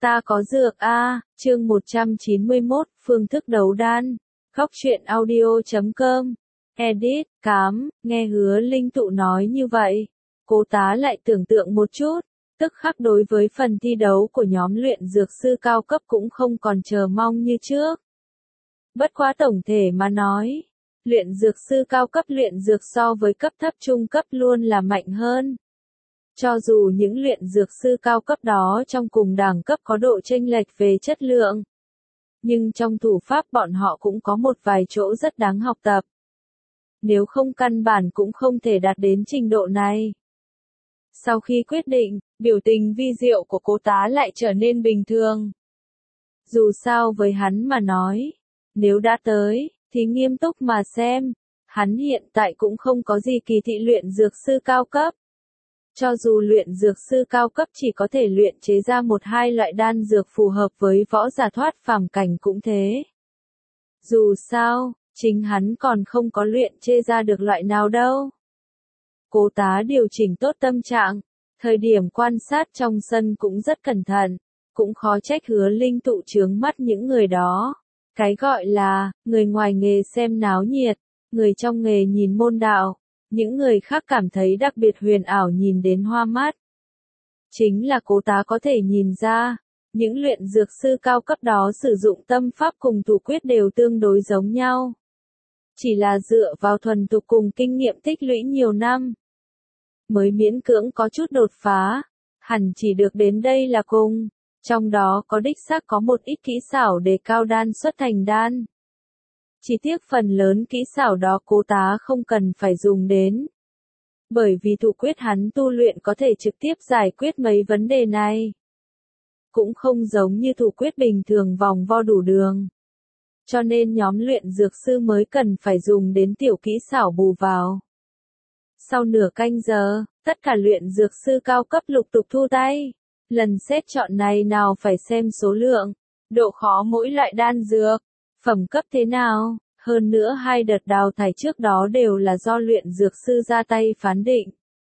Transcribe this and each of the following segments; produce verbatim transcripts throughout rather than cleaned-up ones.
Ta có dược a, chương một trăm chín mươi mốt, phương thức đấu đan. Góc truyện audio chấm com. Edit, cám, nghe Hứa Linh Tụ nói như vậy. Cố Tá lại tưởng tượng một chút, tức khắc đối với phần thi đấu của nhóm luyện dược sư cao cấp cũng không còn chờ mong như trước. Bất quá tổng thể mà nói, luyện dược sư cao cấp luyện dược so với cấp thấp trung cấp luôn là mạnh hơn. Cho dù những luyện dược sư cao cấp đó trong cùng đẳng cấp có độ chênh lệch về chất lượng, nhưng trong thủ pháp bọn họ cũng có một vài chỗ rất đáng học tập. Nếu không căn bản cũng không thể đạt đến trình độ này. Sau khi quyết định, biểu tình vi diệu của Cố Tá lại trở nên bình thường. Dù sao với hắn mà nói, nếu đã tới, thì nghiêm túc mà xem. Hắn hiện tại cũng không có gì kỳ thị luyện dược sư cao cấp. Cho dù luyện dược sư cao cấp chỉ có thể luyện chế ra một hai loại đan dược phù hợp với võ giả thoát phàm cảnh cũng thế. Dù sao, chính hắn còn không có luyện chế ra được loại nào đâu. Cố Tá điều chỉnh tốt tâm trạng, thời điểm quan sát trong sân cũng rất cẩn thận, cũng khó trách Hứa Linh Tụ chướng mắt những người đó. Cái gọi là, người ngoài nghề xem náo nhiệt, người trong nghề nhìn môn đạo. Những người khác cảm thấy đặc biệt huyền ảo nhìn đến hoa mắt. Chính là Cố Tá có thể nhìn ra, những luyện dược sư cao cấp đó sử dụng tâm pháp cùng thủ quyết đều tương đối giống nhau. Chỉ là dựa vào thuần thục cùng kinh nghiệm tích lũy nhiều năm, mới miễn cưỡng có chút đột phá, hẳn chỉ được đến đây là cùng. Trong đó có đích xác có một ít kỹ xảo để cao đan xuất thành đan. Chỉ tiếc phần lớn kỹ xảo đó Cố Tá không cần phải dùng đến. Bởi vì thủ quyết hắn tu luyện có thể trực tiếp giải quyết mấy vấn đề này. Cũng không giống như thủ quyết bình thường vòng vo đủ đường. Cho nên nhóm luyện dược sư mới cần phải dùng đến tiểu kỹ xảo bù vào. Sau nửa canh giờ, tất cả luyện dược sư cao cấp lục tục thu tay. Lần xét chọn này nào phải xem số lượng, độ khó mỗi loại đan dược, phẩm cấp thế nào, hơn nữa hai đợt đào thải trước đó đều là do luyện dược sư ra tay phán định.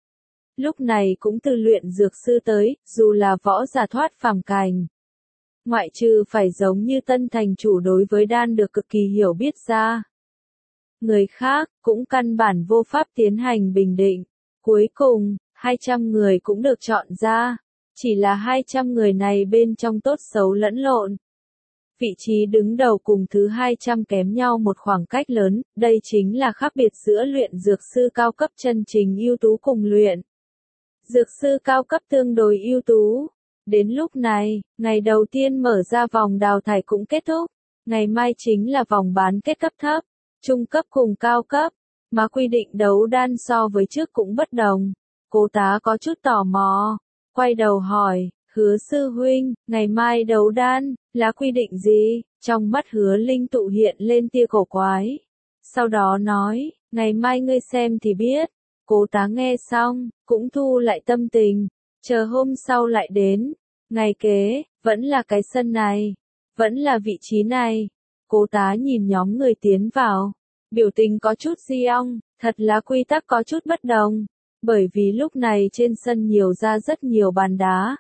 Lúc này cũng từ luyện dược sư tới, dù là võ giả thoát phàm cảnh. Ngoại trừ phải giống như tân thành chủ đối với đan được cực kỳ hiểu biết ra. Người khác, cũng căn bản vô pháp tiến hành bình định. Cuối cùng, hai trăm người cũng được chọn ra. Chỉ là hai trăm người này bên trong tốt xấu lẫn lộn. Vị trí đứng đầu cùng thứ hai trăm kém nhau một khoảng cách lớn, đây chính là khác biệt giữa luyện dược sư cao cấp chân chính ưu tú cùng luyện dược sư cao cấp tương đối ưu tú. Đến lúc này, ngày đầu tiên mở ra vòng đào thải cũng kết thúc, ngày mai chính là vòng bán kết cấp thấp, trung cấp cùng cao cấp, mà quy định đấu đan so với trước cũng bất đồng. Cố Tá có chút tò mò, quay đầu hỏi, Hứa sư huynh, ngày mai đấu đan, là quy định gì? Trong mắt Hứa Linh Tụ hiện lên tia cổ quái. Sau đó nói, ngày mai ngươi xem thì biết. Cố Tá nghe xong, cũng thu lại tâm tình, chờ hôm sau lại đến. Ngày kế, vẫn là cái sân này, vẫn là vị trí này. Cố Tá nhìn nhóm người tiến vào, biểu tình có chút di ong, thật là quy tắc có chút bất đồng. Bởi vì lúc này trên sân nhiều ra rất nhiều bàn đá.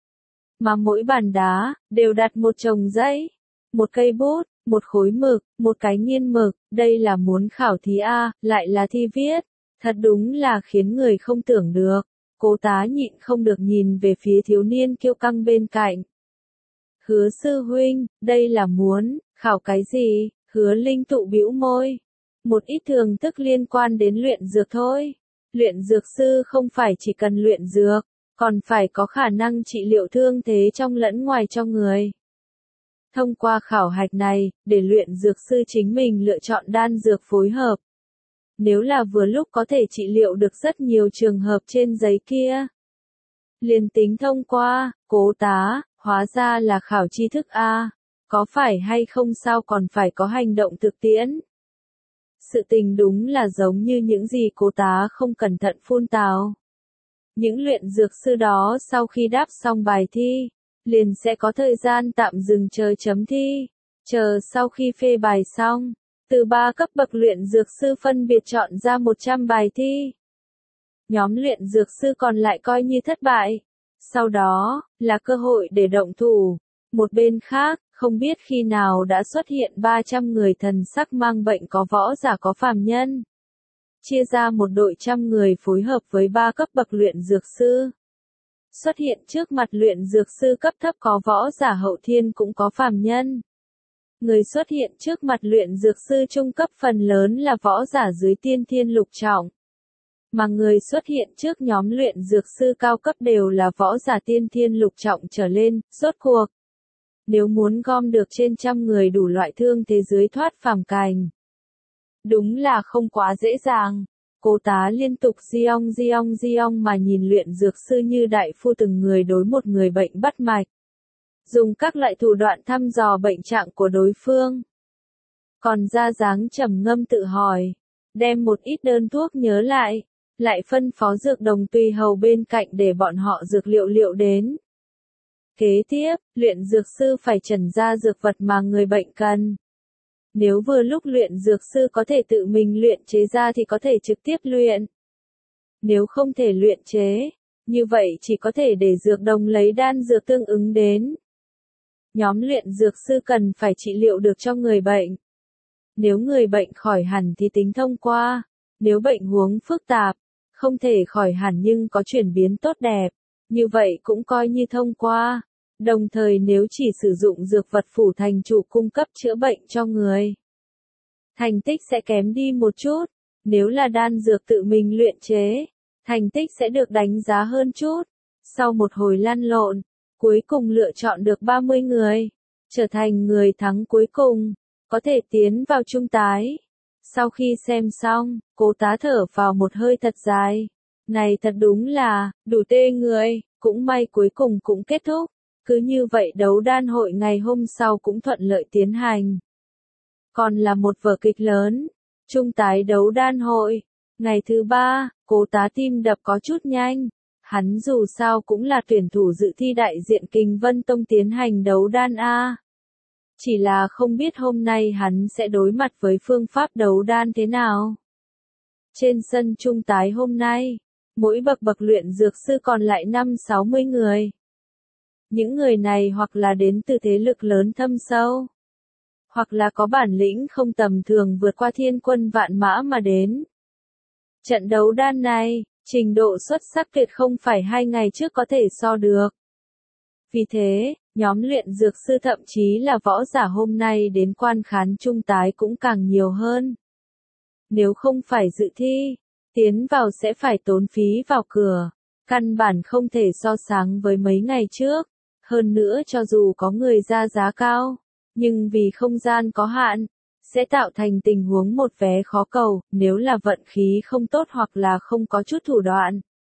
Mà mỗi bàn đá, đều đặt một chồng giấy, một cây bút, một khối mực, một cái nghiên mực, đây là muốn khảo thí A, lại là thi viết. Thật đúng là khiến người không tưởng được. Cố Tá nhịn không được nhìn về phía thiếu niên kiêu căng bên cạnh. Hứa sư huynh, đây là muốn, khảo cái gì? Hứa Linh Tụ bĩu môi. Một ít thường thức liên quan đến luyện dược thôi. Luyện dược sư không phải chỉ cần luyện dược, còn phải có khả năng trị liệu thương thế trong lẫn ngoài trong người. Thông qua khảo hạch này, để luyện dược sư chính mình lựa chọn đan dược phối hợp. Nếu là vừa lúc có thể trị liệu được rất nhiều trường hợp trên giấy kia. Liền tính thông qua, Cố Tá, hóa ra là khảo tri thức A, có phải hay không sao còn phải có hành động thực tiễn. Sự tình đúng là giống như những gì Cố Tá không cẩn thận phun tào. Những luyện dược sư đó sau khi đáp xong bài thi, liền sẽ có thời gian tạm dừng chờ chấm thi, chờ sau khi phê bài xong, từ ba cấp bậc luyện dược sư phân biệt chọn ra một trăm bài thi. Nhóm luyện dược sư còn lại coi như thất bại, sau đó, là cơ hội để động thủ, Một bên khác, không biết khi nào đã xuất hiện ba trăm người thần sắc mang bệnh, có võ giả có phàm nhân. Chia ra một đội trăm người phối hợp với ba cấp bậc luyện dược sư. Xuất hiện trước mặt luyện dược sư cấp thấp có võ giả hậu thiên cũng có phàm nhân. Người xuất hiện trước mặt luyện dược sư trung cấp phần lớn là võ giả dưới tiên thiên lục trọng. Mà người xuất hiện trước nhóm luyện dược sư cao cấp đều là võ giả tiên thiên lục trọng trở lên. Rốt cuộc, nếu muốn gom được trên trăm người đủ loại thương thế dưới thoát phàm cảnh, đúng là không quá dễ dàng. Cố Tá liên tục giong giong giong mà nhìn luyện dược sư như đại phu từng người đối một người bệnh bắt mạch. Dùng các loại thủ đoạn thăm dò bệnh trạng của đối phương. Còn ra dáng trầm ngâm tự hỏi. Đem một ít đơn thuốc nhớ lại. Lại phân phó dược đồng tùy hầu bên cạnh để bọn họ dược liệu liệu đến. Kế tiếp, luyện dược sư phải chẩn ra dược vật mà người bệnh cần. Nếu vừa lúc luyện dược sư có thể tự mình luyện chế ra thì có thể trực tiếp luyện. Nếu không thể luyện chế, như vậy chỉ có thể để dược đồng lấy đan dược tương ứng đến. Nhóm luyện dược sư cần phải trị liệu được cho người bệnh. Nếu người bệnh khỏi hẳn thì tính thông qua. Nếu bệnh huống phức tạp, không thể khỏi hẳn nhưng có chuyển biến tốt đẹp, như vậy cũng coi như thông qua. Đồng thời nếu chỉ sử dụng dược vật phủ thành chủ cung cấp chữa bệnh cho người, thành tích sẽ kém đi một chút. Nếu là đan dược tự mình luyện chế, thành tích sẽ được đánh giá hơn chút. Sau một hồi lăn lộn, cuối cùng lựa chọn được ba mươi người, trở thành người thắng cuối cùng, có thể tiến vào trung tái. Sau khi xem xong, Cố Tá thở vào một hơi thật dài. Này thật đúng là, đủ tê người, cũng may cuối cùng cũng kết thúc. Cứ như vậy đấu đan hội ngày hôm sau cũng thuận lợi tiến hành. Còn là một vở kịch lớn, trung tái đấu đan hội. Ngày thứ ba, Cố Tá tim đập có chút nhanh. Hắn dù sao cũng là tuyển thủ dự thi đại diện Kình Vân Tông tiến hành đấu đan A. Chỉ là không biết hôm nay hắn sẽ đối mặt với phương pháp đấu đan thế nào. Trên sân trung tái hôm nay, mỗi bậc bậc luyện dược sư còn lại năm sáu mươi người. Những người này hoặc là đến từ thế lực lớn thâm sâu, hoặc là có bản lĩnh không tầm thường vượt qua thiên quân vạn mã mà đến. Trận đấu đan này, trình độ xuất sắc tuyệt không phải hai ngày trước có thể so được. Vì thế, nhóm luyện dược sư thậm chí là võ giả hôm nay đến quan khán trung tái cũng càng nhiều hơn. Nếu không phải dự thi, tiến vào sẽ phải tốn phí vào cửa, căn bản không thể so sánh với mấy ngày trước. Hơn nữa cho dù có người ra giá cao, nhưng vì không gian có hạn, sẽ tạo thành tình huống một vé khó cầu, nếu là vận khí không tốt hoặc là không có chút thủ đoạn.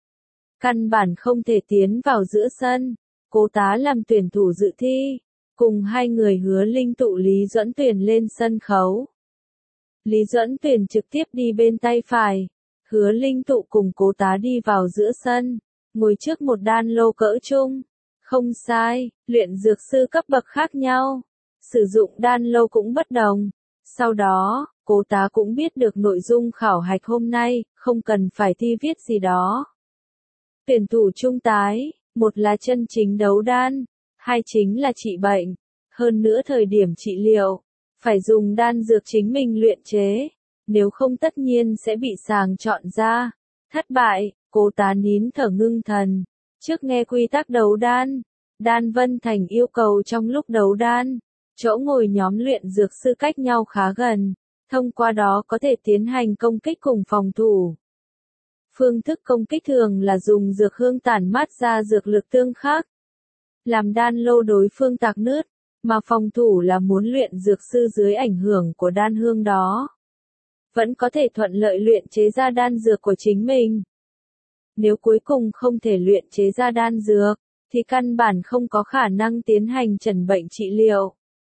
Căn bản không thể tiến vào giữa sân. Cố Tá làm tuyển thủ dự thi, cùng hai người Hứa Linh Tụ Lý Duẫn Tuyền lên sân khấu. Lý Duẫn Tuyền trực tiếp đi bên tay phải, Hứa Linh Tụ cùng Cố Tá đi vào giữa sân, ngồi trước một đan lô cỡ trung. Không sai, luyện dược sư cấp bậc khác nhau, sử dụng đan lô cũng bất đồng. Sau đó, Cố Tá cũng biết được nội dung khảo hạch hôm nay, không cần phải thi viết gì đó. Tuyển thủ trung tái, một là chân chính đấu đan, hai chính là trị bệnh. Hơn nữa thời điểm trị liệu, phải dùng đan dược chính mình luyện chế, nếu không tất nhiên sẽ bị sàng chọn ra. Thất bại, Cố Tá nín thở ngưng thần. Trước nghe quy tắc đấu đan, Đan Vân Thành yêu cầu trong lúc đấu đan, chỗ ngồi nhóm luyện dược sư cách nhau khá gần, thông qua đó có thể tiến hành công kích cùng phòng thủ. Phương thức công kích thường là dùng dược hương tản mát ra dược lực tương khắc, làm đan lô đối phương tạc nứt, mà phòng thủ là muốn luyện dược sư dưới ảnh hưởng của đan hương đó, vẫn có thể thuận lợi luyện chế ra đan dược của chính mình. Nếu cuối cùng không thể luyện chế ra đan dược, thì căn bản không có khả năng tiến hành chẩn bệnh trị liệu.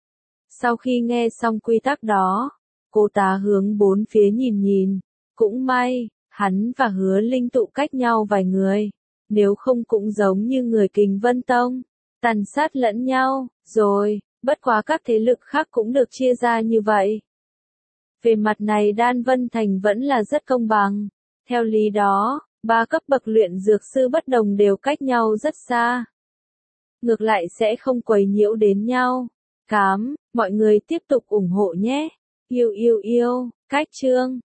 Sau khi nghe xong quy tắc đó, Cố Tá hướng bốn phía nhìn nhìn, cũng may, hắn và Hứa Linh Tụ cách nhau vài người, nếu không cũng giống như người Kình Vân Tông, tàn sát lẫn nhau, rồi, bất quá các thế lực khác cũng được chia ra như vậy. Về mặt này Đan Vân Thành vẫn là rất công bằng, theo lý đó, ba cấp bậc luyện dược sư bất đồng đều cách nhau rất xa. ngược lại sẽ không quấy nhiễu đến nhau. Cám, mọi người tiếp tục ủng hộ nhé. Yêu yêu yêu, cách chương.